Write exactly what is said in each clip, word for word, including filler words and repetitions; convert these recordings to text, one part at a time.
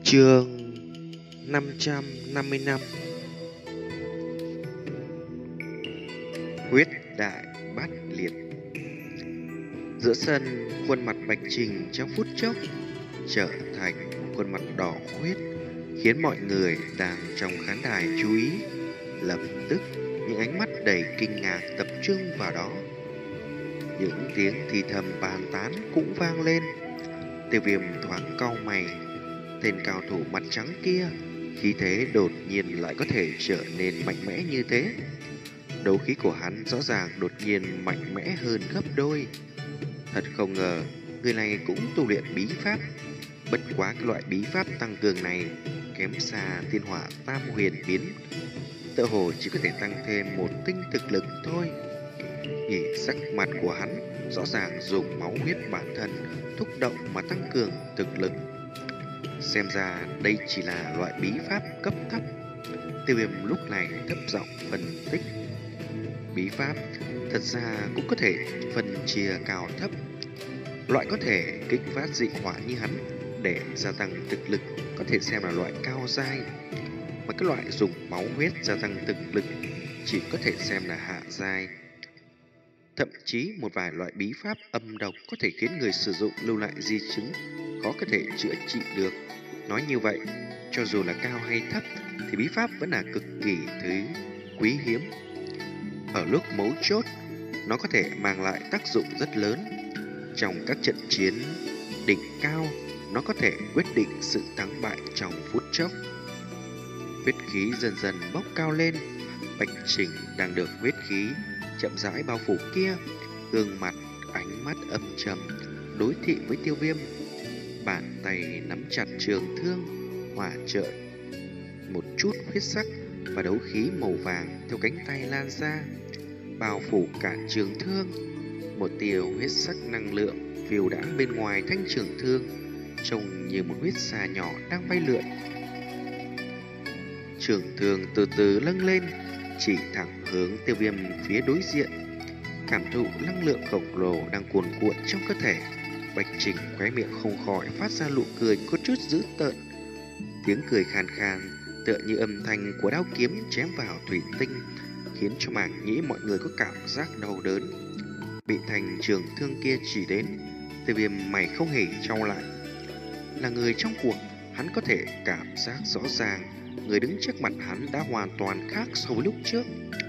Chương năm trăm năm mươi lăm. Huyết đại bát liệt. Giữa sân, khuôn mặt Bạch Trình trong phút chốc trở thành khuôn mặt đỏ huyết, khiến mọi người đang trong khán đài chú ý. Lập tức, những ánh mắt đầy kinh ngạc tập trung vào đó. Những tiếng thì thầm bàn tán cũng vang lên. Tiêu Viêm thoáng cau mày. Tên cao thủ mặt trắng kia, khí thế đột nhiên lại có thể trở nên mạnh mẽ như thế. Đấu khí của hắn rõ ràng đột nhiên mạnh mẽ hơn gấp đôi. Thật không ngờ, người này cũng tu luyện bí pháp. Bất quá cái loại bí pháp tăng cường này kém xa thiên hỏa tam huyền biến, tựa hồ chỉ có thể tăng thêm một tinh thực lực thôi. Nhìn sắc mặt của hắn, rõ ràng dùng máu huyết bản thân thúc động mà tăng cường thực lực. Xem ra đây chỉ là loại bí pháp cấp thấp. Tiêu Viêm lúc này thấp giọng phân tích. Bí pháp thật ra cũng có thể phân chia cao thấp. Loại có thể kích phát dị hỏa như hắn để gia tăng thực lực có thể xem là loại cao giai, mà cái loại dùng máu huyết gia tăng thực lực chỉ có thể xem là hạ giai. Thậm chí một vài loại bí pháp âm độc có thể khiến người sử dụng lưu lại di chứng khó có thể chữa trị được. Nói như vậy, cho dù là cao hay thấp thì bí pháp vẫn là cực kỳ thứ quý hiếm. Ở lúc mấu chốt, nó có thể mang lại tác dụng rất lớn. Trong các trận chiến đỉnh cao, nó có thể quyết định sự thắng bại trong phút chốc. Huyết khí dần dần bốc cao lên. Bạch Trình đang được huyết khí chậm rãi bao phủ kia, gương mặt ánh mắt âm trầm đối thị với Tiêu Viêm. Bàn tay nắm chặt trường thương, hỏa trợ một chút huyết sắc và đấu khí màu vàng theo cánh tay lan ra, bao phủ cả trường thương. Một tia huyết sắc năng lượng phiêu đãng bên ngoài thanh trường thương, trông như một huyết xà nhỏ đang bay lượn. Trường thương từ từ lâng lên, chỉ thẳng hướng Tiêu Viêm phía đối diện. Cảm thụ năng lượng khổng lồ đang cuồn cuộn trong cơ thể, Bạch Trình khóe miệng không khỏi phát ra nụ cười có chút dữ tợn. Tiếng cười khàn khàn tựa như âm thanh của đao kiếm chém vào thủy tinh, khiến cho màng nhĩ mọi người có cảm giác đau đớn. Bị thành trường thương kia chỉ đến, Tiêu Viêm mày không hề trao lại. Là người trong cuộc, hắn có thể cảm giác rõ ràng người đứng trước mặt hắn đã hoàn toàn khác so với lúc trước.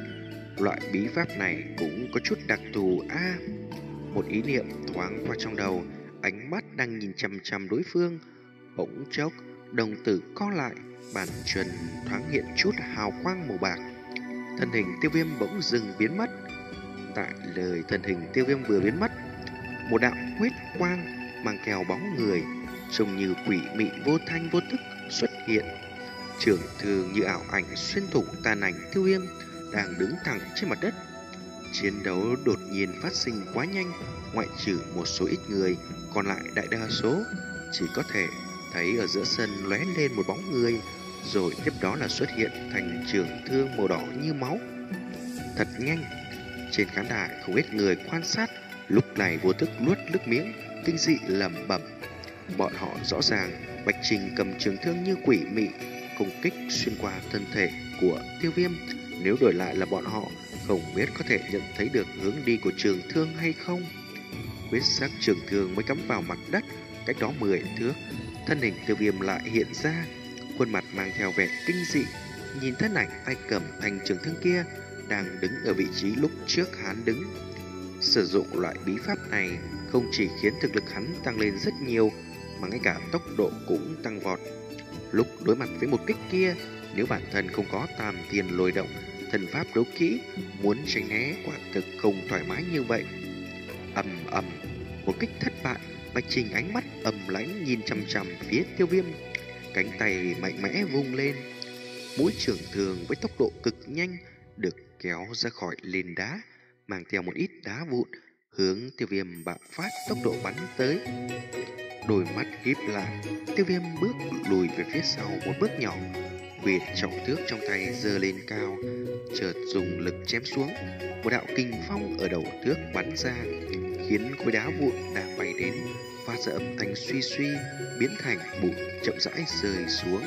Loại bí pháp này cũng có chút đặc thù a. À, một ý niệm thoáng qua trong đầu, ánh mắt đang nhìn chằm chằm đối phương. Bỗng chốc, đồng tử co lại, bàn chân thoáng hiện chút hào quang màu bạc. Thân hình Tiêu Viêm bỗng dừng biến mất. Tại lời thân hình Tiêu Viêm vừa biến mất, một đạo huyết quang mang theo bóng người trông như quỷ mị vô thanh vô tức xuất hiện. Trường thương như ảo ảnh xuyên thủng tàn ảnh Tiêu Viêm đang đứng thẳng trên mặt đất. Chiến đấu đột nhiên phát sinh quá nhanh, ngoại trừ một số ít người, còn lại đại đa số chỉ có thể thấy ở giữa sân lóe lên một bóng người, rồi tiếp đó là xuất hiện thành trường thương màu đỏ như máu. Thật nhanh. Trên khán đài không ít người quan sát, lúc này vô thức nuốt nước miếng, kinh dị lẩm bẩm. Bọn họ rõ ràng Bạch Trình cầm trường thương như quỷ mị công kích xuyên qua thân thể của Tiêu Viêm. Nếu đổi lại là bọn họ, không biết có thể nhận thấy được hướng đi của trường thương hay không. Huyết sắc trường thương mới cắm vào mặt đất cách đó mười thước, thân hình Tiêu Viêm lại hiện ra, khuôn mặt mang theo vẻ kinh dị, nhìn thân ảnh tay cầm thanh trường thương kia đang đứng ở vị trí lúc trước hắn đứng. Sử dụng loại bí pháp này không chỉ khiến thực lực hắn tăng lên rất nhiều, mà ngay cả tốc độ cũng tăng vọt. Lúc đối mặt với một kích kia, nếu bản thân không có tam thiên lôi động, thần pháp đấu kỹ, muốn tránh né quả thực không thoải mái như vậy. Ầm ầm, một kích thất bại. Bạch Trình ánh mắt ầm lãnh nhìn chằm chằm phía Tiêu Viêm, cánh tay mạnh mẽ vung lên, mũi trường thương với tốc độ cực nhanh được kéo ra khỏi nền đá, mang theo một ít đá vụn hướng Tiêu Viêm bạo phát tốc độ bắn tới. Đôi mắt híp lại, Tiêu Viêm bước lùi về phía sau một bước nhỏ, huyệt trọng thước trong tay giơ lên cao, chợt dùng lực chém xuống. Một đạo kình phong ở đầu thước bắn ra, khiến khối đá vụn đang bay đến phát ra âm thanh suy suy, biến thành bụi chậm rãi rơi xuống.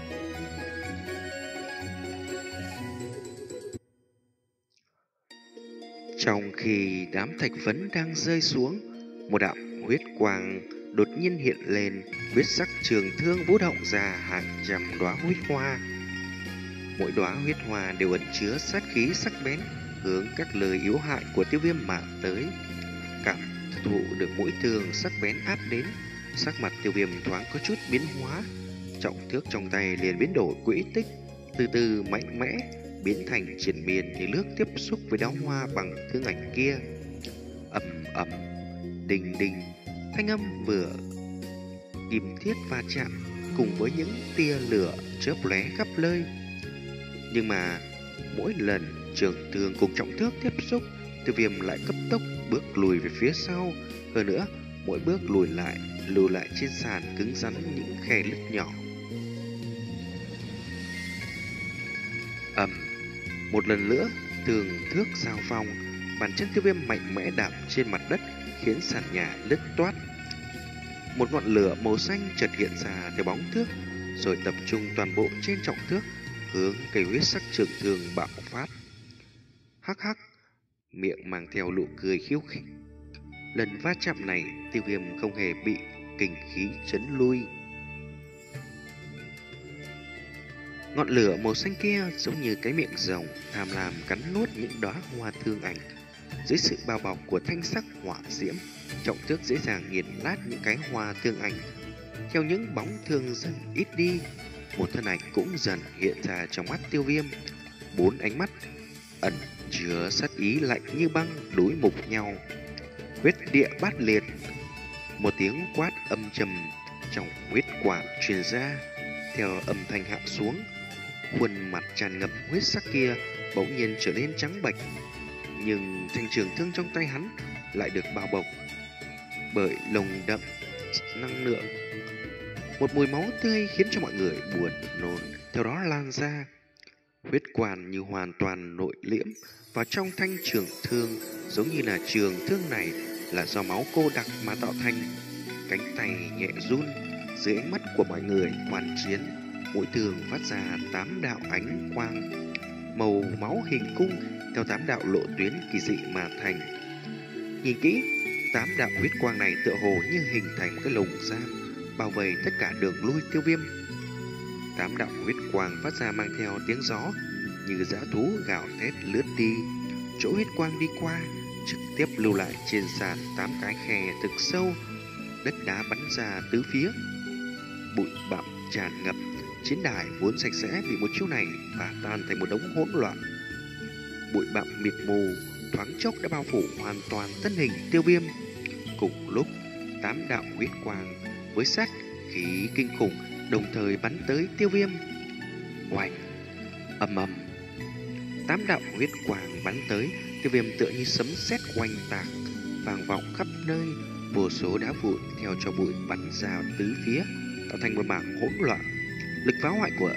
Trong khi đám thạch phấn đang rơi xuống, một đạo huyết quang đột nhiên hiện lên, huyết sắc trường thương vũ động ra hàng trăm đóa huyết hoa. Mỗi đóa huyết hoa đều ẩn chứa sát khí sắc bén, hướng các lời yếu hại của Tiêu Viêm mà tới. Cảm thụ được mũi thương sắc bén áp đến, sắc mặt Tiêu Viêm thoáng có chút biến hóa, trọng thước trong tay liền biến đổi quỹ tích, từ từ mạnh mẽ biến thành triển miên như nước tiếp xúc với đóa hoa bằng thương ảnh kia. Ầm ầm, đình đình, thanh âm vừa kim thiết va chạm cùng với những tia lửa chớp lóe khắp nơi. Nhưng mà mỗi lần trường thương cùng trọng thước tiếp xúc, Tiêu Viêm lại cấp tốc bước lùi về phía sau. Hơn nữa, mỗi bước lùi lại lưu lại trên sàn cứng rắn những khe lứt nhỏ. Ầm, một lần nữa tường thước giao phong, bàn chân Tiêu Viêm mạnh mẽ đạp trên mặt đất khiến sàn nhà nứt toát. Một ngọn lửa màu xanh chợt hiện ra từ bóng thước, rồi tập trung toàn bộ trên trọng thước, hướng cây huyết sắc trường thương bạo phát. Hắc hắc, miệng mang theo nụ cười khiêu khích. Lần va chạm này, Tiêu Viêm không hề bị kình khí chấn lui. Ngọn lửa màu xanh kia giống như cái miệng rồng tham lam cắn nuốt những đóa hoa thương ảnh. Dưới sự bao bọc của thanh sắc hỏa diễm, trọng thước dễ dàng nghiền nát những cái hoa thương ảnh. Theo những bóng thương dần ít đi, một thân ảnh cũng dần hiện ra trong mắt Tiêu Viêm. Bốn ánh mắt ẩn chứa sát ý lạnh như băng đối mục nhau. Huyết địa bát liệt. Một tiếng quát âm trầm trong huyết quản truyền ra. Theo âm thanh hạ xuống, khuôn mặt tràn ngập huyết sắc kia bỗng nhiên trở nên trắng bệch, nhưng thanh trường thương trong tay hắn lại được bao bọc bởi lồng đậm năng lượng. Một mùi máu tươi khiến cho mọi người buồn nôn theo đó lan ra. Huyết quản như hoàn toàn nội liễm vào trong thanh trường thương, giống như là trường thương này là do máu cô đặc mà tạo thành. Cánh tay nhẹ run dưới ánh mắt của mọi người quan chiến, mũi thương phát ra tám đạo ánh quang màu máu hình cung theo tám đạo lộ tuyến kỳ dị mà thành. Nhìn kỹ, tám đạo huyết quang này tựa hồ như hình thành một cái lồng giam bao vây tất cả đường lui Tiêu Viêm. Tám đạo huyết quang phát ra mang theo tiếng gió như dã thú gào thét lướt đi. Chỗ huyết quang đi qua trực tiếp lưu lại trên sàn tám cái khe thực sâu, đất đá bắn ra tứ phía, bụi bặm tràn ngập. Chiến đài vốn sạch sẽ vì một chiêu này và tan thành một đống hỗn loạn. Bụi bặm mịt mù thoáng chốc đã bao phủ hoàn toàn thân hình Tiêu Viêm. Cùng lúc, tám đạo huyết quang với sát khí kinh khủng đồng thời bắn tới Tiêu Viêm. Oanh, ầm ầm, tám đạo huyết quang bắn tới Tiêu Viêm tựa như sấm sét oanh tạc, vang vọng khắp nơi. Vô số đá vụn theo cho bụi bắn ra tứ phía, tạo thành một mảng hỗn loạn. Lực phá hoại của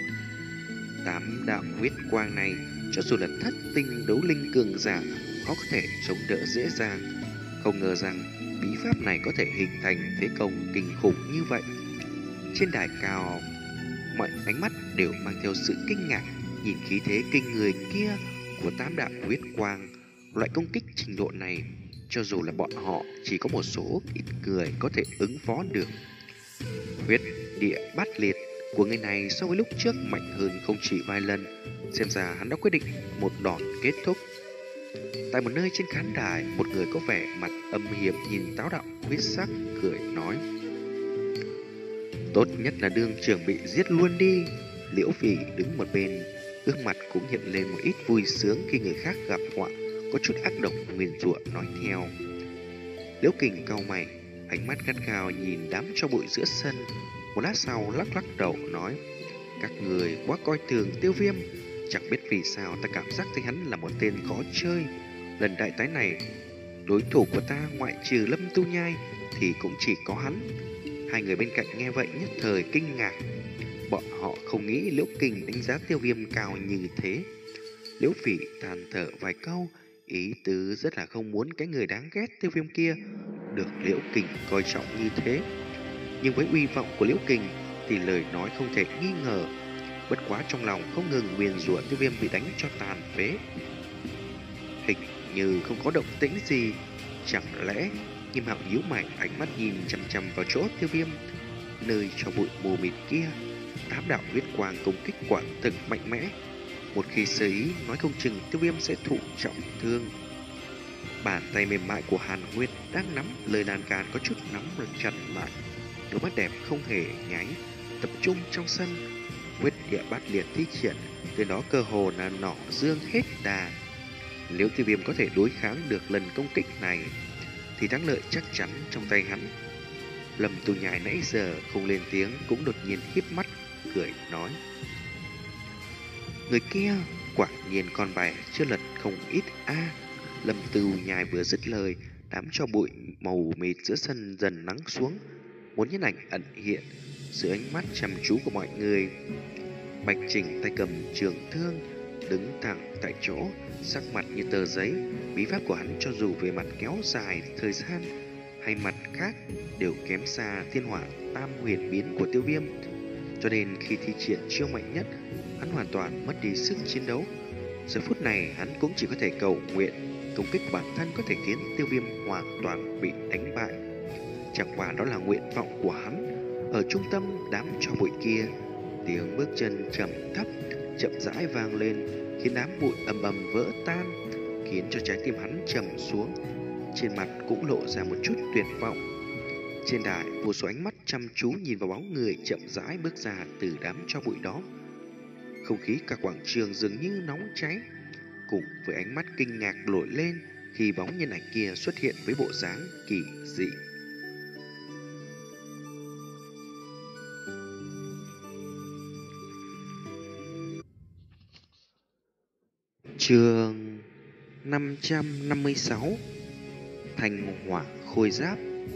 tám đạo huyết quang này, cho dù là thất tinh đấu linh cường giả, khó có thể chống đỡ dễ dàng. Không ngờ rằng bí pháp này có thể hình thành thế công kinh khủng như vậy. Trên đài cao, mọi ánh mắt đều mang theo sự kinh ngạc nhìn khí thế kinh người kia của tám đạo huyết quang. Loại công kích trình độ này, cho dù là bọn họ chỉ có một số ít người có thể ứng phó được. Huyết địa bát liệt của người này so với lúc trước mạnh hơn không chỉ vài lần. Xem ra hắn đã quyết định một đòn kết thúc. Tại một nơi trên khán đài, một người có vẻ mặt âm hiểm nhìn táo đạo huyết sắc cười nói: tốt nhất là đương trưởng bị giết luôn đi. Liễu Phỉ đứng một bên, gương mặt cũng hiện lên một ít vui sướng khi người khác gặp họa, có chút ác độc nguyền rủa nói theo. Liễu Kình cau mày, ánh mắt gắt gao nhìn đám tro bụi giữa sân. Một lát sau lắc lắc đầu nói: các người quá coi thường Tiêu Viêm. Chẳng biết vì sao ta cảm giác thấy hắn là một tên khó chơi. Lần đại tái này, đối thủ của ta ngoại trừ Lâm Tu Nhai thì cũng chỉ có hắn. Hai người bên cạnh nghe vậy nhất thời kinh ngạc. Bọn họ không nghĩ Liễu Kình đánh giá Tiêu Viêm cao như thế. Liễu Phỉ than thở vài câu, ý tứ rất là không muốn cái người đáng ghét Tiêu Viêm kia được Liễu Kình coi trọng như thế. Nhưng với uy vọng của Liễu Kình thì lời nói không thể nghi ngờ. Bất quá trong lòng không ngừng nguyền rủa Tiêu Viêm bị đánh cho tàn phế. Hình như không có động tĩnh gì. Chẳng lẽ Nghiêm Hạo nhíu mày, ánh mắt nhìn chằm chằm vào chỗ Tiêu Viêm, nơi cho bụi mù mịt kia. Tám đạo huyết quang công kích quả thực mạnh mẽ. Một khi sơ ý, nói không chừng Tiêu Viêm sẽ thụ trọng thương. Bàn tay mềm mại của Hàn Nguyên đang nắm lời lan can có chút nắm chặt lại. Đôi mắt đẹp không hề nháy, tập trung trong sân. Huyết địa bát liệt thi triển, từ đó cơ hồ là nỏ dương hết đà. Nếu Tiêu Viêm có thể đối kháng được lần công kích này thì thắng lợi chắc chắn trong tay hắn. Lâm Tu Nhai nãy giờ không lên tiếng cũng đột nhiên híp mắt cười nói: người kia quả nhiên con bài chưa lật không ít a. À. Lâm Tu Nhai vừa dứt lời, đám cho bụi màu mịt giữa sân dần lắng xuống, một nhân ảnh ẩn hiện dưới ánh mắt chăm chú của mọi người. Bạch Trình tay cầm trường thương, đứng thẳng tại chỗ, sắc mặt như tờ giấy. Bí pháp của hắn cho dù về mặt kéo dài thời gian hay mặt khác đều kém xa thiên hỏa tam huyền biến của Tiêu Viêm, cho nên khi thi triển chiêu mạnh nhất, hắn hoàn toàn mất đi sức chiến đấu. Giờ phút này hắn cũng chỉ có thể cầu nguyện công kích của bản thân có thể khiến Tiêu Viêm hoàn toàn bị đánh bại. Chẳng qua đó là nguyện vọng của hắn. Ở trung tâm đám tro bụi kia, tiếng bước chân trầm thấp chậm rãi vang lên, khiến đám bụi ầm ầm vỡ tan, khiến cho trái tim hắn trầm xuống. Trên mặt cũng lộ ra một chút tuyệt vọng. Trên đài, vô số ánh mắt chăm chú nhìn vào bóng người chậm rãi bước ra từ đám tro bụi đó. Không khí cả quảng trường dường như nóng cháy, cùng với ánh mắt kinh ngạc nổi lên khi bóng nhân ảnh kia xuất hiện với bộ dáng kỳ dị. Chương năm trăm năm mươi sáu, Thành Hỏa Khôi Giáp.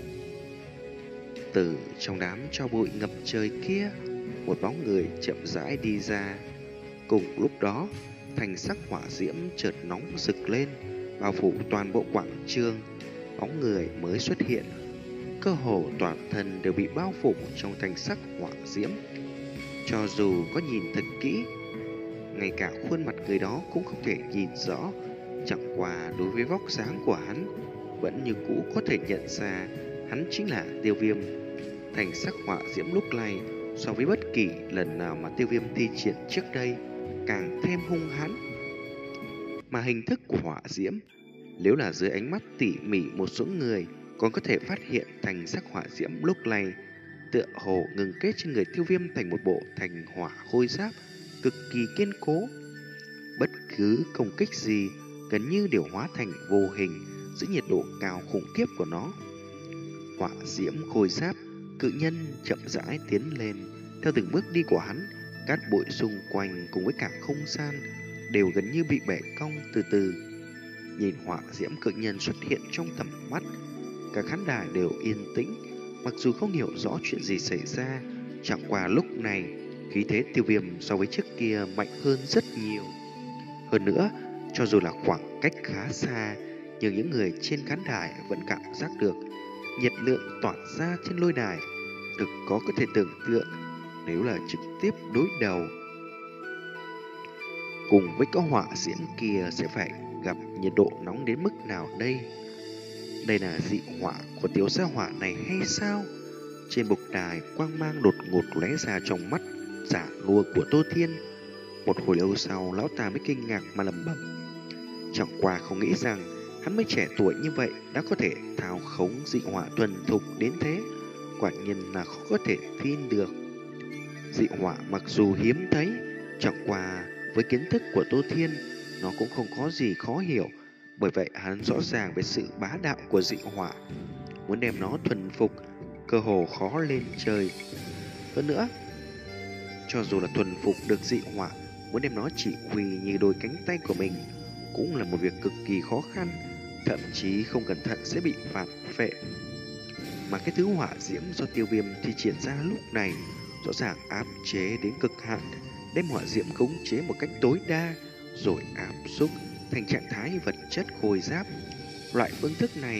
Từ trong đám tro bụi ngập trời kia, một bóng người chậm rãi đi ra. Cùng lúc đó, thành sắc hỏa diễm chợt nóng rực lên, bao phủ toàn bộ quảng trường. Bóng người mới xuất hiện, cơ hồ toàn thân đều bị bao phủ trong thành sắc hỏa diễm. Cho dù có nhìn thật kỹ, ngay cả khuôn mặt người đó cũng không thể nhìn rõ. Chẳng qua đối với vóc dáng của hắn, vẫn như cũ có thể nhận ra hắn chính là Tiêu Viêm. Thành sắc hỏa diễm lúc này so với bất kỳ lần nào mà Tiêu Viêm thi triển trước đây càng thêm hung hãn. Mà hình thức của hỏa diễm, nếu là dưới ánh mắt tỉ mỉ một số người còn có thể phát hiện thành sắc hỏa diễm lúc này tựa hồ ngừng kết trên người Tiêu Viêm thành một bộ thành hỏa khôi giáp cực kỳ kiên cố. Bất cứ công kích gì gần như đều hóa thành vô hình dưới nhiệt độ cao khủng khiếp của nó. Hỏa diễm khôi giáp, cự nhân chậm rãi tiến lên. Theo từng bước đi của hắn, cát bụi xung quanh cùng với cả không gian đều gần như bị bẻ cong từ từ. Nhìn hỏa diễm cự nhân xuất hiện trong tầm mắt, cả khán đài đều yên tĩnh, mặc dù không hiểu rõ chuyện gì xảy ra. Chẳng qua lúc này, khí thế Tiêu Viêm so với trước kia mạnh hơn rất nhiều. Hơn nữa, cho dù là khoảng cách khá xa, nhưng những người trên khán đài vẫn cảm giác được nhiệt lượng tỏa ra trên lôi đài, thực có có thể tưởng tượng nếu là trực tiếp đối đầu cùng với cái hỏa diễm kia sẽ phải gặp nhiệt độ nóng đến mức nào đây. Đây là dị hỏa của tiểu gia hỏa này hay sao? Trên bục đài, quang mang đột ngột lóe ra trong mắt giả nua của Tô Thiên. Một hồi lâu sau, lão ta mới kinh ngạc mà lẩm bẩm: chẳng qua không nghĩ rằng hắn mới trẻ tuổi như vậy đã có thể thao khống dị hỏa thuần thục đến thế. Quả nhiên là khó có thể tin được. Dị hỏa mặc dù hiếm thấy, chẳng qua với kiến thức của Tô Thiên, nó cũng không có gì khó hiểu. Bởi vậy hắn rõ ràng về sự bá đạo của dị hỏa, muốn đem nó thuần phục cơ hồ khó lên trời. Hơn nữa, cho dù là thuần phục được dị hỏa, muốn đem nó chỉ huy như đôi cánh tay của mình cũng là một việc cực kỳ khó khăn, thậm chí không cẩn thận sẽ bị phản phệ. Mà cái thứ hỏa diễm do Tiêu Viêm thi triển ra lúc này rõ ràng áp chế đến cực hạn, đem hỏa diễm khống chế một cách tối đa, rồi áp xúc thành trạng thái vật chất khôi giáp. Loại phương thức này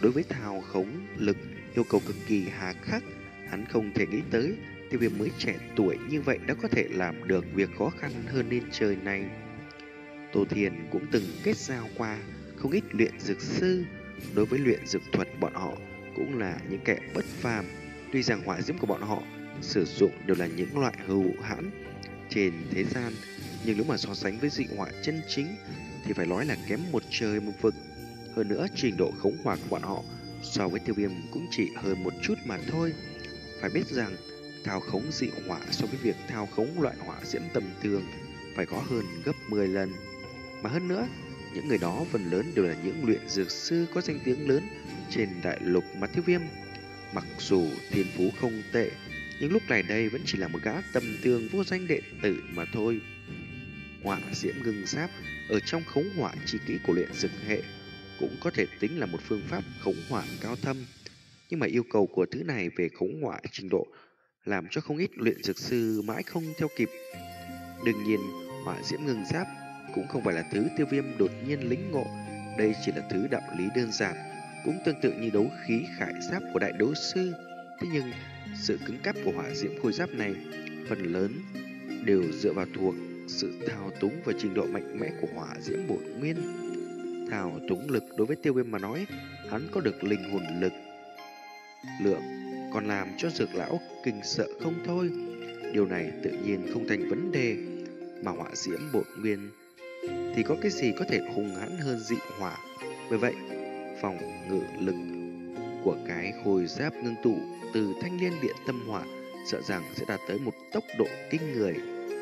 đối với thao khống lực yêu cầu cực kỳ hà khắc. Hắn không thể nghĩ tới tiêu viêm mới trẻ tuổi như vậy đã có thể làm được việc khó khăn hơn lên trời này. Tô Thiền cũng từng kết giao qua không ít luyện dược sư. Đối với luyện dược thuật, bọn họ cũng là những kẻ bất phàm. Tuy rằng hỏa diễm của bọn họ sử dụng đều là những loại hữu hãn trên thế gian, nhưng nếu mà so sánh với dị hỏa chân chính thì phải nói là kém một trời một vực. Hơn nữa, trình độ khống hỏa của bọn họ so với tiêu viêm cũng chỉ hơn một chút mà thôi. Phải biết rằng thao khống dị hỏa so với việc thao khống loại hỏa diễm tầm thường phải có hơn gấp mười lần. Mà hơn nữa, những người đó phần lớn đều là những luyện dược sư có danh tiếng lớn trên đại lục mà tiêu viêm. Mặc dù thiên phú không tệ, nhưng lúc này đây vẫn chỉ là một gã tầm thường vô danh đệ tử mà thôi. Hỏa diễm ngưng giáp ở trong khống hỏa chi kỹ của luyện dược hệ cũng có thể tính là một phương pháp khống hỏa cao thâm. Nhưng mà yêu cầu của thứ này về khống hỏa trình độ làm cho không ít luyện dược sư mãi không theo kịp. Đương nhiên, hỏa diễm ngưng giáp cũng không phải là thứ tiêu viêm đột nhiên lĩnh ngộ. Đây chỉ là thứ đạo lý đơn giản, cũng tương tự như đấu khí khải giáp của đại đấu sư. Thế nhưng, sự cứng cáp của hỏa diễm khôi giáp này phần lớn đều dựa vào thuộc sự thao túng và trình độ mạnh mẽ của hỏa diễm bổn nguyên. Thao túng lực đối với tiêu viêm mà nói, hắn có được linh hồn lực lượng, còn làm cho dược lão kinh sợ không thôi. Điều này tự nhiên không thành vấn đề. Mà hỏa diễm bổn nguyên thì có cái gì có thể hung hãn hơn dị hỏa. Bởi vậy, phòng ngự lực của cái khôi giáp ngưng tụ từ thanh liên điện tâm hỏa sợ rằng sẽ đạt tới một tốc độ kinh người.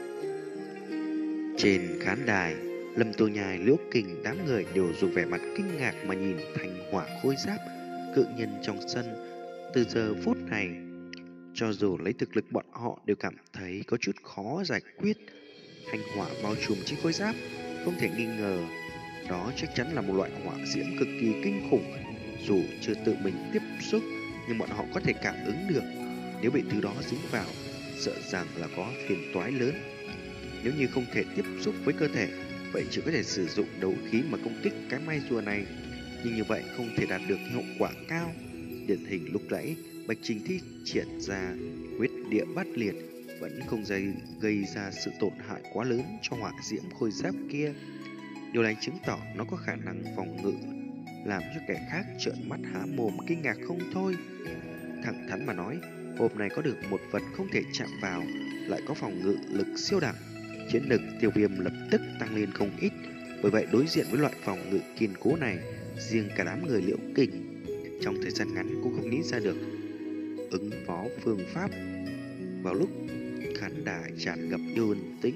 Trên khán đài, Lâm Tô Nhai, Liễu Kình đám người đều dùng vẻ mặt kinh ngạc mà nhìn thanh hỏa khôi giáp cự nhân trong sân. Từ giờ phút này, cho dù lấy thực lực bọn họ đều cảm thấy có chút khó giải quyết. Thanh hỏa bao trùm trên khôi giáp, không thể nghi ngờ đó chắc chắn là một loại hỏa diễm cực kỳ kinh khủng. Dù chưa tự mình tiếp xúc, nhưng bọn họ có thể cảm ứng được. Nếu bị thứ đó dính vào, sợ rằng là có phiền toái lớn. Nếu như không thể tiếp xúc với cơ thể, vậy chỉ có thể sử dụng đấu khí mà công kích cái may rùa này. Nhưng như vậy không thể đạt được hiệu quả cao. Điển hình lúc nãy Bạch Trình thi triển ra huyết địa bát liệt vẫn không gây, gây ra sự tổn hại quá lớn cho hỏa diễm khôi giáp kia. Điều này chứng tỏ nó có khả năng phòng ngự, làm cho kẻ khác trợn mắt há mồm kinh ngạc không thôi. Thẳng thắn mà nói, hộp này có được một vật không thể chạm vào, lại có phòng ngự lực siêu đẳng. Chiến lực tiêu viêm lập tức tăng lên không ít. Bởi vậy đối diện với loại phòng ngự kiên cố này, riêng cả đám người Liễu Kình trong thời gian ngắn cũng không nghĩ ra được ứng phó phương pháp. Vào lúc khán đài tràn ngập yêu tính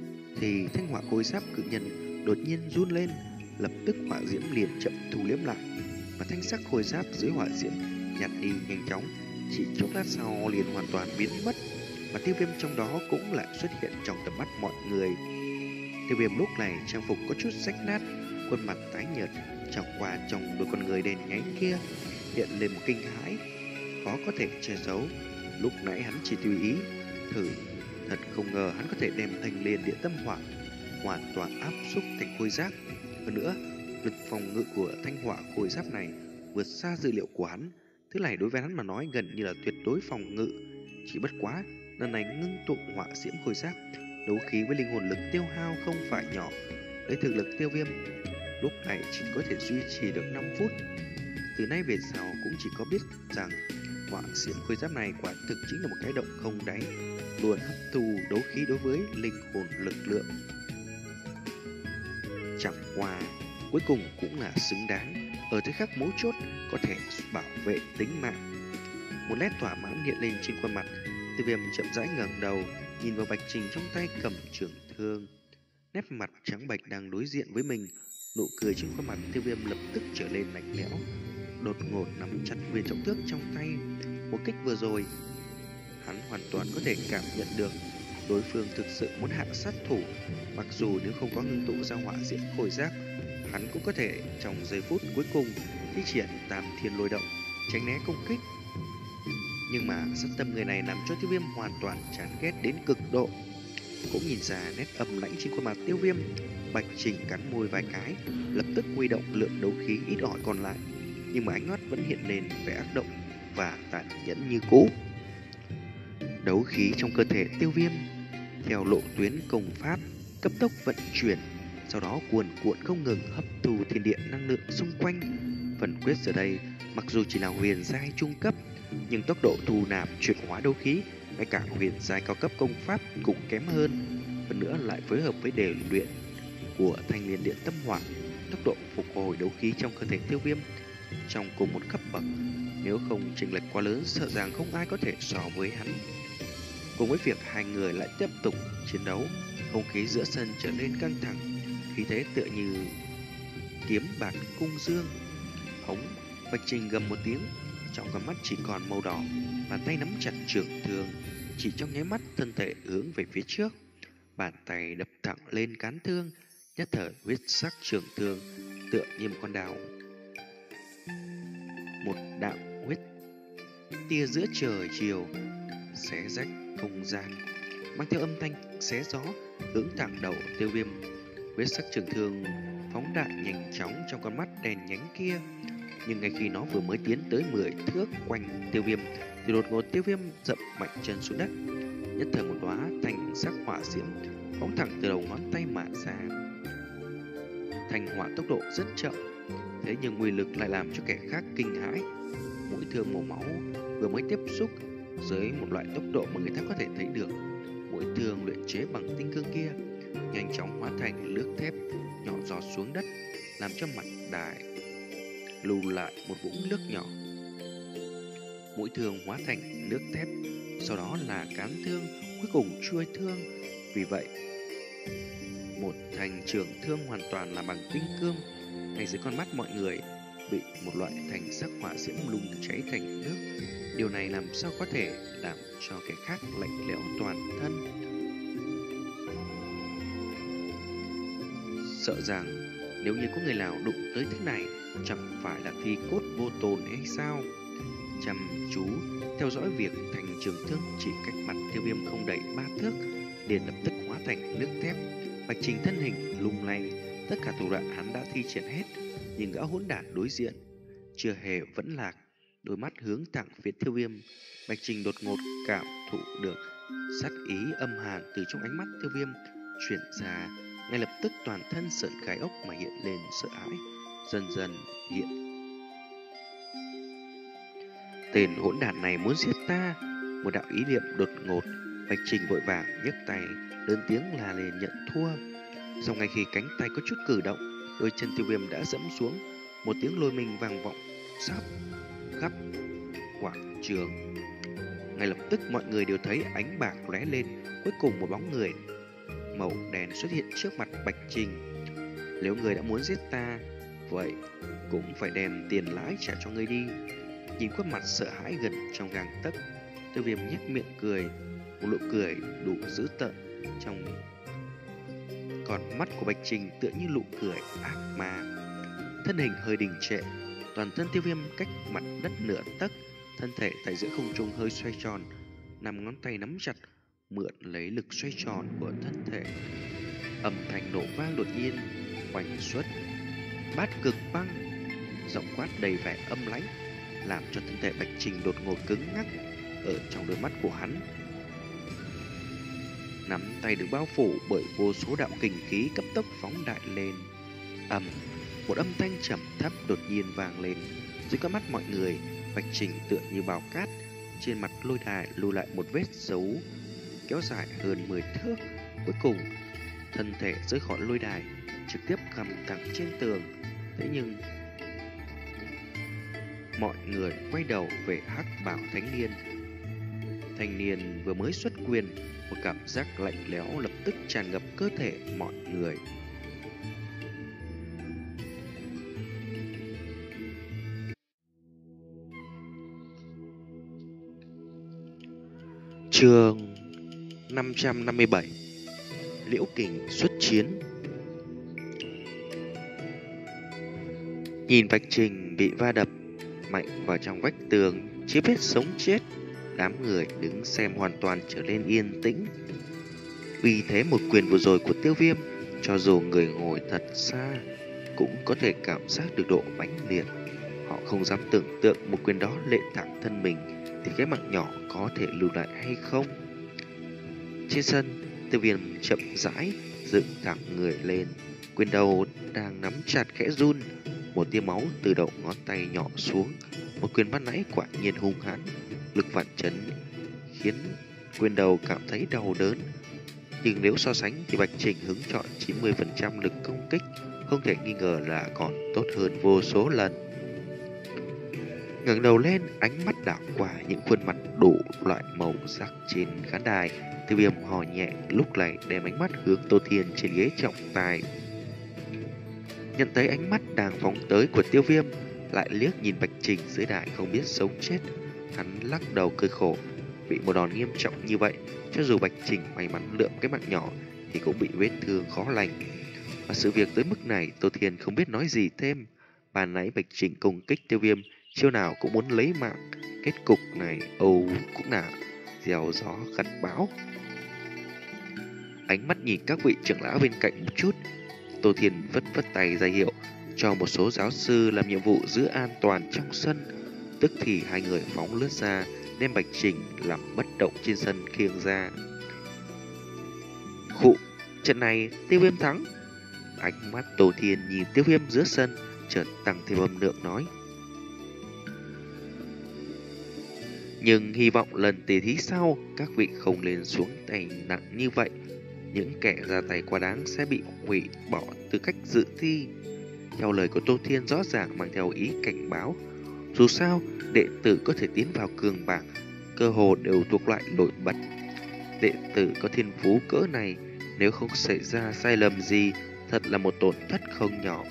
thì thanh hỏa khôi giáp cự nhân đột nhiên run lên, lập tức hỏa diễm liền chậm thu liếm lại, và thanh sắc khôi giáp dưới hỏa diễm nhạt đi nhanh chóng, chỉ chốc lát sau liền hoàn toàn biến mất, và tiêu viêm trong đó cũng lại xuất hiện trong tầm mắt mọi người. Tiêu viêm lúc này trang phục có chút rách nát, khuôn mặt tái nhợt, chẳng qua trong đôi con người đen nháy kia hiện lên một kinh hãi khó có thể che giấu. Lúc nãy hắn chỉ tùy ý thử, thật không ngờ hắn có thể đem thanh liên địa tâm hỏa hoàn toàn áp xúc thành khôi giáp. Hơn nữa, lực phòng ngự của thanh hỏa khôi giáp này vượt xa dự liệu của hắn. Thứ này đối với hắn mà nói gần như là tuyệt đối phòng ngự. Chỉ bất quá, lần này ngưng tụ hỏa diễm khôi giáp, đấu khí với linh hồn lực tiêu hao không phải nhỏ. Lấy thực lực tiêu viêm, lúc này chỉ có thể duy trì được năm phút. Từ nay về sau cũng chỉ có biết rằng hỏa diễm khôi giáp này quả thực chính là một cái động không đáy, luôn hấp thu đấu khí đối với linh hồn lực lượng. Chẳng qua cuối cùng cũng là xứng đáng, ở thời khắc mấu chốt có thể bảo vệ tính mạng. Một nét thỏa mãn hiện lên trên khuôn mặt, Tiêu Viêm chậm rãi ngẩng đầu, nhìn vào Bạch Trình trong tay cầm trường thương. Nét mặt trắng bệch đang đối diện với mình, nụ cười trên khuôn mặt Tiêu Viêm lập tức trở lên lạnh lẽo, đột ngột nắm chặt viên trọng thước trong tay. Một kích vừa rồi, hắn hoàn toàn có thể cảm nhận được đối phương thực sự muốn hạ sát thủ. Mặc dù nếu không có ngưng tụ ra hỏa diễm khôi giáp, hắn cũng có thể trong giây phút cuối cùng thi triển tam thiên lôi động, tránh né công kích. Nhưng mà sát tâm người này làm cho Tiêu Viêm hoàn toàn chán ghét đến cực độ. Cũng nhìn ra nét âm lãnh trên khuôn mặt Tiêu Viêm, Bạch Trình cắn môi vài cái, lập tức huy động lượng đấu khí ít ỏi còn lại, nhưng mà ánh mắt vẫn hiện lên vẻ ác động và tàn nhẫn như cũ. Đấu khí trong cơ thể Tiêu Viêm theo lộ tuyến công pháp cấp tốc vận chuyển, sau đó cuồn cuộn không ngừng hấp thu thiên địa năng lượng xung quanh. Phần quyết giờ đây mặc dù chỉ là huyền giai trung cấp, nhưng tốc độ thu nạp chuyển hóa đấu khí ngay cả huyền giai cao cấp công pháp cũng kém hơn. Hơn nữa lại phối hợp với đề luyện của Thanh Liên Điện Tâm Hỏa, tốc độ phục hồi đấu khí trong cơ thể Tiêu Viêm trong cùng một cấp bậc, nếu không chênh lệch quá lớn sợ rằng không ai có thể so với hắn. Cùng với việc hai người lại tiếp tục chiến đấu, không khí giữa sân trở nên căng thẳng, khí thế tựa như kiếm bạt cung dương. Hống, Bạch Trình gầm một tiếng, trong con mắt chỉ còn màu đỏ, bàn tay nắm chặt trường thương, chỉ trong nháy mắt thân thể hướng về phía trước, bàn tay đập thẳng lên cán thương, nhất thời huyết sắc trường thương tựa như một con đào, một đạo huyết tia giữa trời chiều xé rách không gian, mang theo âm thanh xé gió hướng thẳng đầu Tiêu Viêm. Huyết sắc trường thương phóng đại nhanh chóng trong con mắt đèn nhánh kia, nhưng ngay khi nó vừa mới tiến tới mười thước quanh Tiêu Viêm thì đột ngột Tiêu Viêm dậm mạnh chân xuống đất, nhất thời một đóa thanh sắc hỏa diễm phóng thẳng từ đầu ngón tay mà ra. Thanh hỏa tốc độ rất chậm, thế nhưng uy lực lại làm cho kẻ khác kinh hãi. Mũi thương màu máu vừa mới tiếp xúc dưới một loại tốc độ mà người ta có thể thấy được, mũi thương luyện chế bằng tinh cương kia nhanh chóng hóa thành nước thép nhỏ giọt xuống đất, làm cho mặt đài lưu lại một vũng nước nhỏ. Mũi thương hóa thành nước thép, sau đó là cán thương, cuối cùng chuôi thương. Vì vậy, một thành trường thương hoàn toàn là bằng tinh cương, ngay dưới con mắt mọi người bị một loại thành sắc hỏa diễm lung cháy thành nước. Điều này làm sao có thể làm cho kẻ khác lạnh lẽo toàn thân. Sợ rằng nếu như có người nào đụng tới thứ này, chẳng phải là thi cốt vô tồn hay sao? Chăm chú theo dõi việc thành trường thương chỉ cách mặt Tiêu Viêm không đầy ba thước, liền lập tức hóa thành nước thép. Bạch Trình thân hình lung lay, tất cả thủ đoạn hắn đã thi triển hết, nhưng gã hỗn đản đối diện chưa hề vẫn lạc, đôi mắt hướng thẳng phía Tiêu Viêm. Bạch Trình đột ngột cảm thụ được sát ý âm hàn từ trong ánh mắt Tiêu Viêm chuyển ra, ngay lập tức toàn thân sợn gai ốc mà hiện lên sợ hãi, dần dần hiện. Tên hỗn đản này muốn giết ta. Một đạo ý niệm đột ngột, Bạch Trình vội vàng nhấc tay lớn tiếng là lên nhận thua. Sau ngay khi cánh tay có chút cử động, đôi chân Tiêu Viêm đã dẫm xuống, một tiếng lôi mình vang vọng sắp khắp quảng trường. Ngay lập tức mọi người đều thấy ánh bạc lóe lên, cuối cùng một bóng người màu đen xuất hiện trước mặt Bạch Trình. Nếu người đã muốn giết ta, vậy cũng phải đem tiền lãi trả cho ngươi đi. Nhìn khuôn mặt sợ hãi gần trong gang tấc, Tiêu Viêm nhếch miệng cười, một nụ cười đủ dữ tợn trong còn mắt của Bạch Trình tựa như nụ cười ác ma. Thân hình hơi đình trệ, toàn thân Tiêu Viêm cách mặt đất nửa tấc, thân thể tại giữa không trung hơi xoay tròn, năm ngón tay nắm chặt mượn lấy lực xoay tròn của thân thể. Âm thanh nổ vang đột nhiên oanh xuất bát cực băng, giọng quát đầy vẻ âm lãnh, làm cho thân thể Bạch Trình đột ngột cứng ngắc. Ở trong đôi mắt của hắn, nắm tay được bao phủ bởi vô số đạo kình khí cấp tốc phóng đại lên. Ầm, một âm thanh trầm thấp đột nhiên vang lên. Dưới con mắt mọi người, Bạch Trình tựa như bào cát, trên mặt lôi đài lưu lại một vết dấu kéo dài hơn mười thước. Cuối cùng, thân thể rơi khỏi lôi đài, trực tiếp găm thẳng trên tường. Thế nhưng mọi người quay đầu về hắc bào thanh niên. Thanh niên vừa mới xuất quyền, một cảm giác lạnh lẽo lập tức tràn ngập cơ thể mọi người. Chương năm trăm năm mươi bảy, Liễu Kình xuất chiến. Nhìn Bạch Trình bị va đập mạnh vào trong vách tường, chưa biết sống chết, đám người đứng xem hoàn toàn trở nên yên tĩnh. Vì thế một quyền vừa rồi của Tiêu Viêm, cho dù người ngồi thật xa cũng có thể cảm giác được độ mãnh liệt. Họ không dám tưởng tượng một quyền đó lệ thẳng thân mình thì cái mạng nhỏ có thể lưu lại hay không. Trên sân, Tiêu Viêm chậm rãi dựng thẳng người lên, quyền đầu đang nắm chặt khẽ run. Một tia máu từ đầu ngón tay nhỏ xuống. Một quyền ban nãy quả nhiên hung hãn, lực vạn chấn khiến quyền đầu cảm thấy đau đớn. Nhưng nếu so sánh thì Bạch Trình hứng chọn chín mươi phần trăm lực công kích, không thể nghi ngờ là còn tốt hơn vô số lần. Ngẩng đầu lên, ánh mắt đảo qua những khuôn mặt đủ loại màu sắc trên khán đài. Tiêu Viêm hò nhẹ, lúc này đem ánh mắt hướng Tô Thiên trên ghế trọng tài. Nhận thấy ánh mắt đang phóng tới của Tiêu Viêm, lại liếc nhìn Bạch Trình dưới đài không biết sống chết, hắn lắc đầu cười khổ. Bị một đòn nghiêm trọng như vậy, cho dù Bạch Trình may mắn lượm cái mạng nhỏ thì cũng bị vết thương khó lành. Và sự việc tới mức này, Tô Thiên không biết nói gì thêm. Ban nãy Bạch Trình công kích Tiêu Viêm, chiêu nào cũng muốn lấy mạng. Kết cục này âu cũng là gieo gió gặt bão. Ánh mắt nhìn các vị trưởng lão bên cạnh một chút, Tô Thiên vất vất tay ra hiệu cho một số giáo sư làm nhiệm vụ giữ an toàn trong sân. Tức thì hai người phóng lướt ra, đem Bạch Trình làm bất động trên sân khiêng ra. Khụ, trận này Tiêu Viêm thắng. Ánh mắt Tô Thiên nhìn Tiêu Viêm giữa sân, chợt tăng thêm âm lượng nói. Nhưng hy vọng lần tỉ thí sau các vị không lên xuống tay nặng như vậy. Những kẻ ra tay quá đáng sẽ bị hủy bỏ tư cách dự thi. Theo lời của Tô Thiên rõ ràng mang theo ý cảnh báo. Dù sao, đệ tử có thể tiến vào cường bảng, cơ hồ đều thuộc loại nổi bật. Đệ tử có thiên phú cỡ này, nếu không xảy ra sai lầm gì, thật là một tổn thất không nhỏ.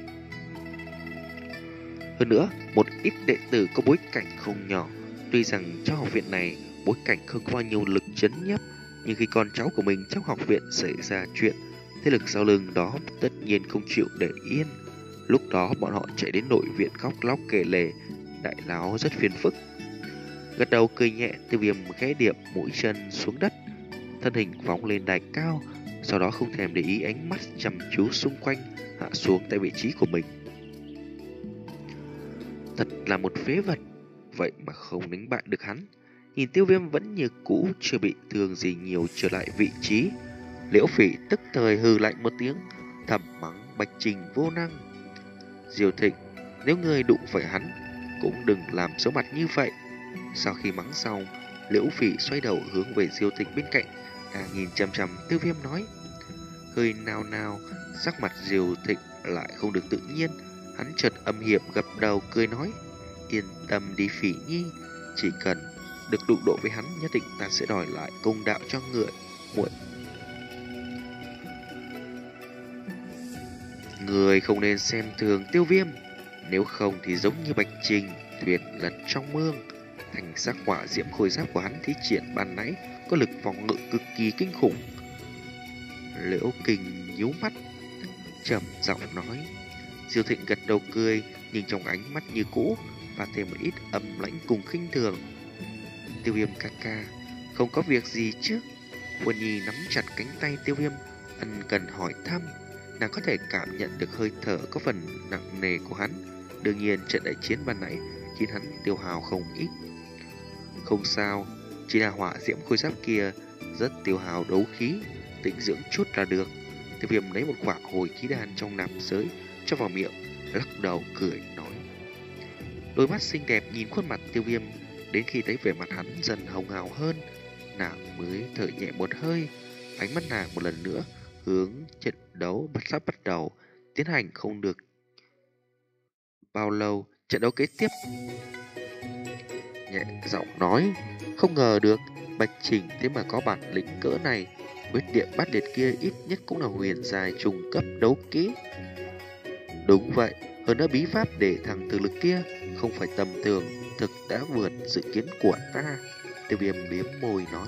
Hơn nữa, một ít đệ tử có bối cảnh không nhỏ. Tuy rằng trong học viện này, bối cảnh không có bao nhiêu lực chấn nhiếp, nhưng khi con cháu của mình trong học viện xảy ra chuyện, thế lực sau lưng đó tất nhiên không chịu để yên. Lúc đó bọn họ chạy đến nội viện khóc lóc kể lể, đại láo rất phiền phức. Gật đầu cười nhẹ, Tiêu Viêm khẽ điệp mũi chân xuống đất, thân hình phóng lên đài cao, sau đó không thèm để ý ánh mắt chăm chú xung quanh, hạ xuống tại vị trí của mình. Thật là một phế vật, vậy mà không đánh bại được hắn. Nhìn Tiêu Viêm vẫn như cũ, chưa bị thương gì nhiều, trở lại vị trí. Liễu Phỉ tức thời hừ lạnh một tiếng, thầm mắng Bạch Trình vô năng. Diêu Thịnh, nếu ngươi đụng phải hắn, cũng đừng làm xấu mặt như vậy. Sau khi mắng xong, Liễu Phỉ xoay đầu hướng về Diêu Thịnh bên cạnh, đang nhìn chằm chằm Tiêu Viêm nói. Hơi nào nào, sắc mặt Diêu Thịnh lại không được tự nhiên. Hắn chợt âm hiểm gật đầu cười nói. Yên tâm đi Phỉ nhi, chỉ cần được đụng độ với hắn, nhất định ta sẽ đòi lại công đạo cho người muội. Người không nên xem thường Tiêu Viêm, nếu không thì giống như Bạch Trình, thuyền lật trong mương. Thành sắc hỏa diễm khôi giáp của hắn thi triển ban nãy có lực phòng ngự cực kỳ kinh khủng. Liễu Kình nhíu mắt, trầm giọng nói. Diêu Thịnh gật đầu cười, nhưng trong ánh mắt như cũ và thêm một ít âm lãnh cùng khinh thường. Tiêu Viêm ca ca, không có việc gì chứ? Huân Nhi nắm chặt cánh tay Tiêu Viêm, ân cần hỏi thăm. Nàng có thể cảm nhận được hơi thở có phần nặng nề của hắn. Đương nhiên trận đại chiến ban nãy khiến hắn tiêu hào không ít. Không sao, chỉ là hỏa diễm khôi giáp kia rất tiêu hào đấu khí, tĩnh dưỡng chút là được. Tiêu Viêm lấy một quả hồi khí đan trong nạp giới cho vào miệng, lắc đầu cười nói. Đôi mắt xinh đẹp nhìn khuôn mặt Tiêu Viêm, đến khi thấy vẻ mặt hắn dần hồng hào hơn, nàng mới thở nhẹ một hơi. Ánh mắt nàng một lần nữa hướng trận đấu bắt sắp bắt đầu tiến hành. Không được bao lâu, trận đấu kế tiếp. Nhẹ giọng nói, không ngờ được Bạch Trình thế mà có bản lĩnh cỡ này. Huyết địa bát liệt kia ít nhất cũng là huyền giai trung cấp đấu kỹ. Đúng vậy, hơn nữa bí pháp để thằng thực lực kia không phải tầm thường, thực đã vượt dự kiến của ta. Tiêu Viêm liếm môi nói.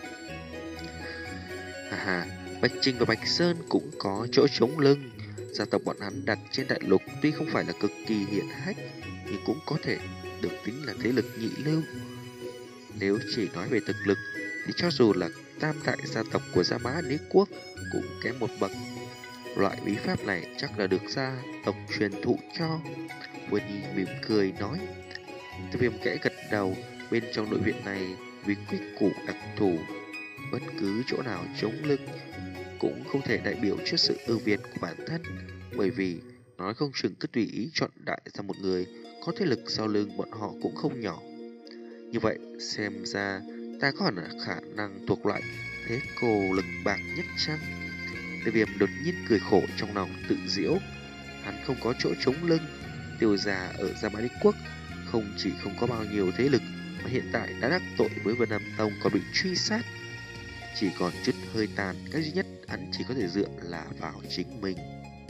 Hà hà, Bạch Trình và Bạch Sơn cũng có chỗ chống lưng. Gia tộc bọn hắn đặt trên đại lục tuy không phải là cực kỳ hiển hách, nhưng cũng có thể được tính là thế lực nhị lưu. Nếu chỉ nói về thực lực thì cho dù là tam đại gia tộc của Gia Mã Đế Quốc cũng kém một bậc. Loại bí pháp này chắc là được gia tộc truyền thụ cho. Quân Nhi mỉm cười nói. Tiêu Viêm kẽ gật đầu. Bên trong nội viện này vì quy củ đặc thù, bất cứ chỗ nào chống lưng cũng không thể đại biểu cho sự ưu việt của bản thân, bởi vì nói không chừng cứ tùy ý chọn đại ra một người có thế lực sau lưng bọn họ cũng không nhỏ. Như vậy xem ra ta có khả năng thuộc loại thế cô lực bạc nhất chăng? Tiêu Viêm đột nhiên cười khổ trong lòng tự giễu. Hắn không có chỗ chống lưng. Tiêu gia ở Gia Mã Đế Quốc không chỉ không có bao nhiêu thế lực, mà hiện tại đã đắc tội với Vân Nam Tông còn bị truy sát. Chỉ còn chút hơi tàn, cái duy nhất hắn chỉ có thể dựa là vào chính mình.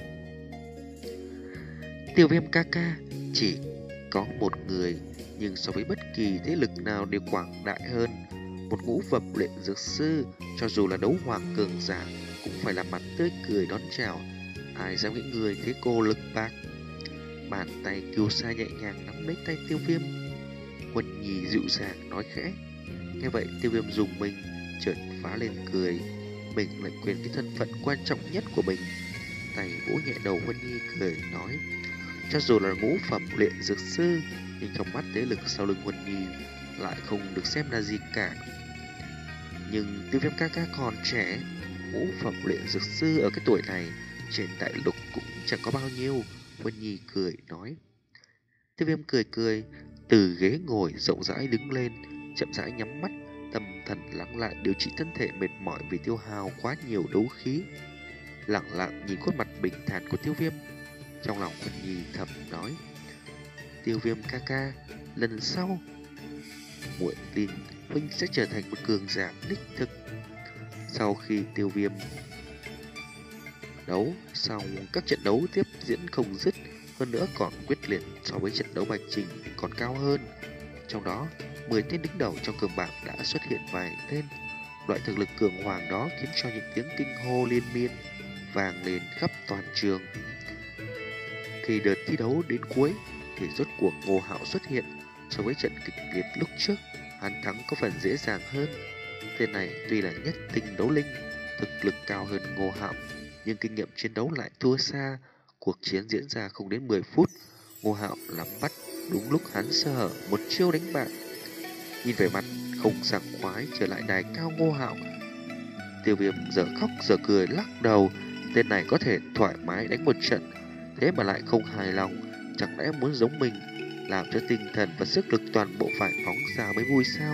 Tiêu Viêm ca ca chỉ có một người, nhưng so với bất kỳ thế lực nào đều quảng đại hơn. Một ngũ phẩm luyện dược sư, cho dù là đấu hoàng cường giả, cũng phải là mặt tươi cười đón chào. Ai dám nghĩ người thế cô lực bạc. Bàn tay Kiều Sa nhẹ nhàng nắm lấy tay Tiêu Viêm. Quân Nhi dịu dàng nói khẽ. Nghe vậy Tiêu Viêm dùng mình, chợt phá lên cười. Mình lại quên cái thân phận quan trọng nhất của mình. Tay vỗ nhẹ đầu Quân Nhi cười nói. Cho dù là ngũ phẩm luyện dược sư, nhưng trong mắt thế lực sau lưng Quân Nhi lại không được xem là gì cả. Nhưng Tiêu Viêm ca ca còn trẻ, ngũ phẩm luyện dược sư ở cái tuổi này trên đại lục cũng chẳng có bao nhiêu. Quân Nhi cười nói. Tiêu Viêm cười cười, từ ghế ngồi rộng rãi đứng lên, chậm rãi nhắm mắt, tâm thần lắng lại điều trị thân thể mệt mỏi vì tiêu hao quá nhiều đấu khí. Lặng lặng nhìn khuôn mặt bình thản của Tiêu Viêm, trong lòng Quân Nhi thầm nói. Tiêu Viêm ca ca, lần sau muội tin huynh sẽ trở thành một cường giả đích thực. Sau khi Tiêu Viêm đấu xong, các trận đấu tiếp diễn không dứt, hơn nữa còn quyết liệt so với trận đấu Bạch Trình còn cao hơn. Trong đó, mười tên đứng đầu trong cường bảng đã xuất hiện vài tên. Loại thực lực cường hoàng đó khiến cho những tiếng kinh hô liên miên vang lên khắp toàn trường. Khi đợt thi đấu đến cuối thì rốt cuộc Ngô Hạo xuất hiện. So với trận kịch liệt lúc trước, hắn thắng có phần dễ dàng hơn. Tên này tuy là nhất tinh đấu linh, thực lực cao hơn Ngô Hạo, nhưng kinh nghiệm chiến đấu lại thua xa. Cuộc chiến diễn ra không đến mười phút, Ngô Hạo nắm bắt đúng lúc hắn sơ hở, một chiêu đánh bại. Nhìn về mặt không sảng khoái trở lại đài cao Ngô Hạo, Tiêu Viêm giờ khóc giờ cười lắc đầu. Tên này có thể thoải mái đánh một trận, thế mà lại không hài lòng. Chẳng lẽ muốn giống mình, làm cho tinh thần và sức lực toàn bộ phải phóng ra mới vui sao?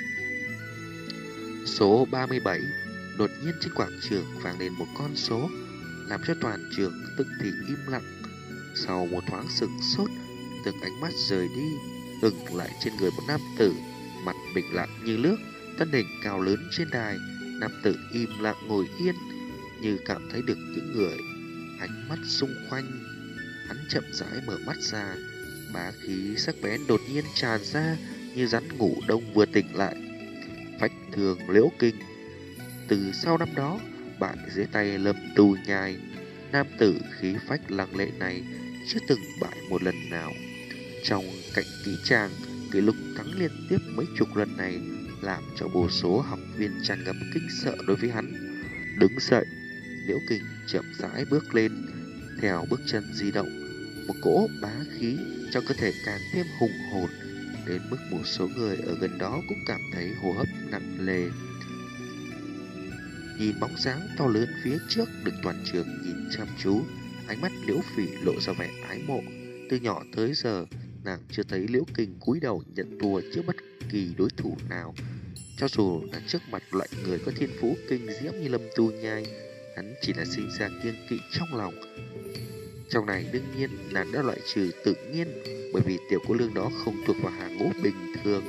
Số ba mươi bảy. Đột nhiên trên quảng trường vang lên một con số, làm cho toàn trường tức thì im lặng. Sau một thoáng sửng sốt, từng ánh mắt rời đi, ngừng lại trên người một nam tử, mặt bình lặng như nước, thân hình cao lớn trên đài. Nam tử im lặng ngồi yên, như cảm thấy được những người ánh mắt xung quanh. Hắn chậm rãi mở mắt ra, bá khí sắc bén đột nhiên tràn ra như rắn ngủ đông vừa tỉnh lại. Phách thường Liễu Kinh. Từ sau năm đó bại dưới tay Lâm Tu Nhai, nam tử khí phách lăng lệ này chưa từng bại một lần nào. Trong cạnh kỹ tràng, cái lúc thắng liên tiếp mấy chục lần này làm cho vô số học viên tràn ngập kinh sợ đối với hắn. Đứng dậy, Liễu Kinh chậm rãi bước lên, theo bước chân di động, một cỗ bá khí trong cơ thể càng thêm hùng hồn, đến mức một số người ở gần đó cũng cảm thấy hô hấp nặng nề. Nhìn bóng dáng to lớn phía trước được toàn trường nhìn chăm chú, ánh mắt Liễu Phỉ lộ ra vẻ ái mộ. Từ nhỏ tới giờ, nàng chưa thấy Liễu Kinh cúi đầu nhận thua trước bất kỳ đối thủ nào. Cho dù là trước mặt loại người có thiên phú kinh diễm như Lâm Tu Nhai, hắn chỉ là sinh ra kiêng kỵ trong lòng. Trong này đương nhiên nàng đã loại trừ tự nhiên, bởi vì tiểu cô nương đó không thuộc vào hàng ngũ bình thường.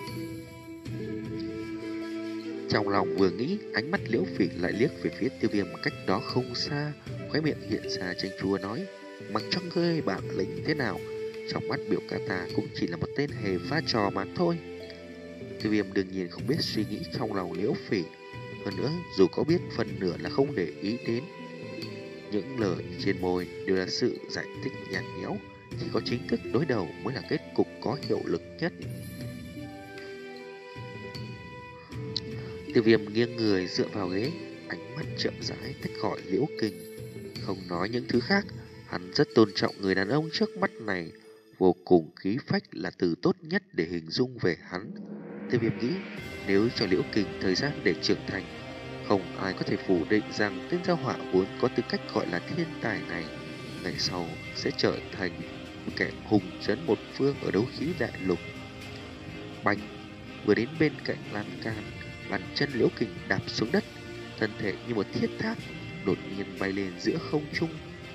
Trong lòng vừa nghĩ, ánh mắt Liễu Phỉ lại liếc về phía Tiêu Viêm cách đó không xa, khóe miệng hiện ra chanh chua nói: mặc cho ngươi bản lĩnh thế nào, trong mắt biểu ca ta cũng chỉ là một tên hề pha trò mà thôi. Tiêu Viêm đương nhiên không biết suy nghĩ trong lòng Liễu Phỉ, hơn nữa dù có biết phần nửa là không để ý đến. Những lời trên môi đều là sự giải thích nhạt nhẽo, chỉ có chính thức đối đầu mới là kết cục có hiệu lực nhất. Tiêu Viêm nghiêng người dựa vào ghế, ánh mắt chậm rãi tách khỏi Liễu Kinh. Không nói những thứ khác, hắn rất tôn trọng người đàn ông trước mắt này, Vô cùng khí phách là từ tốt nhất để hình dung về hắn. Tiêu Viêm nghĩ nếu cho Liễu Kình thời gian để trưởng thành, không ai có thể phủ định rằng tên gia hỏa vốn có tư cách gọi là thiên tài này ngày sau sẽ trở thành kẻ hùng trấn một phương ở đấu khí đại lục. Bành, vừa đến bên cạnh lan can, bàn chân Liễu Kình đạp xuống đất, thân thể như một thiết tháp đột nhiên bay lên giữa không trung,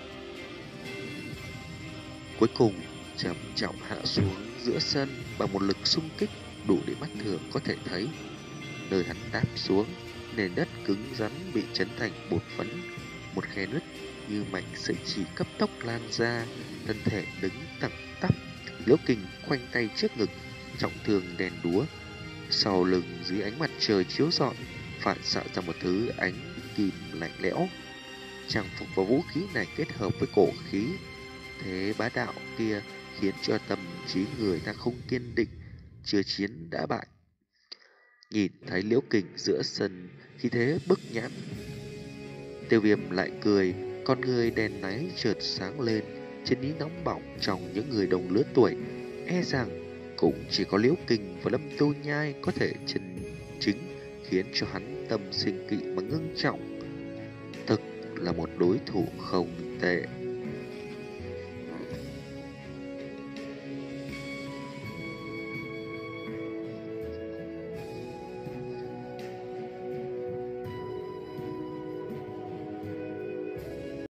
cuối cùng chậm chậm hạ xuống giữa sân bằng một lực xung kích đủ để mắt thường có thể thấy. Nơi hắn đáp xuống, nền đất cứng rắn bị chấn thành bột phấn, một khe nứt như mảnh sợi chỉ cấp tốc lan ra, thân thể đứng thẳng tắp. Liễu Kình khoanh tay trước ngực, trọng thương đèn đúa, sau lưng dưới ánh mặt trời chiếu rọi phản xạ ra một thứ ánh kim lạnh lẽo. Trang phục và vũ khí này kết hợp với cổ khí thế bá đạo kia khiến cho tâm trí người ta không kiên định, chưa chiến đã bại. Nhìn thấy Liễu Kình giữa sân khi thế bức nhãn, Tiêu Viêm lại cười, con người đèn náy chợt sáng lên, trên ý nóng bỏng trong những người đồng lứa tuổi, e rằng cũng chỉ có Liễu Kình và Lâm Tô Nhai có thể chân chính khiến cho hắn tâm sinh kỵ mà ngưng trọng. Thực là một đối thủ không tệ.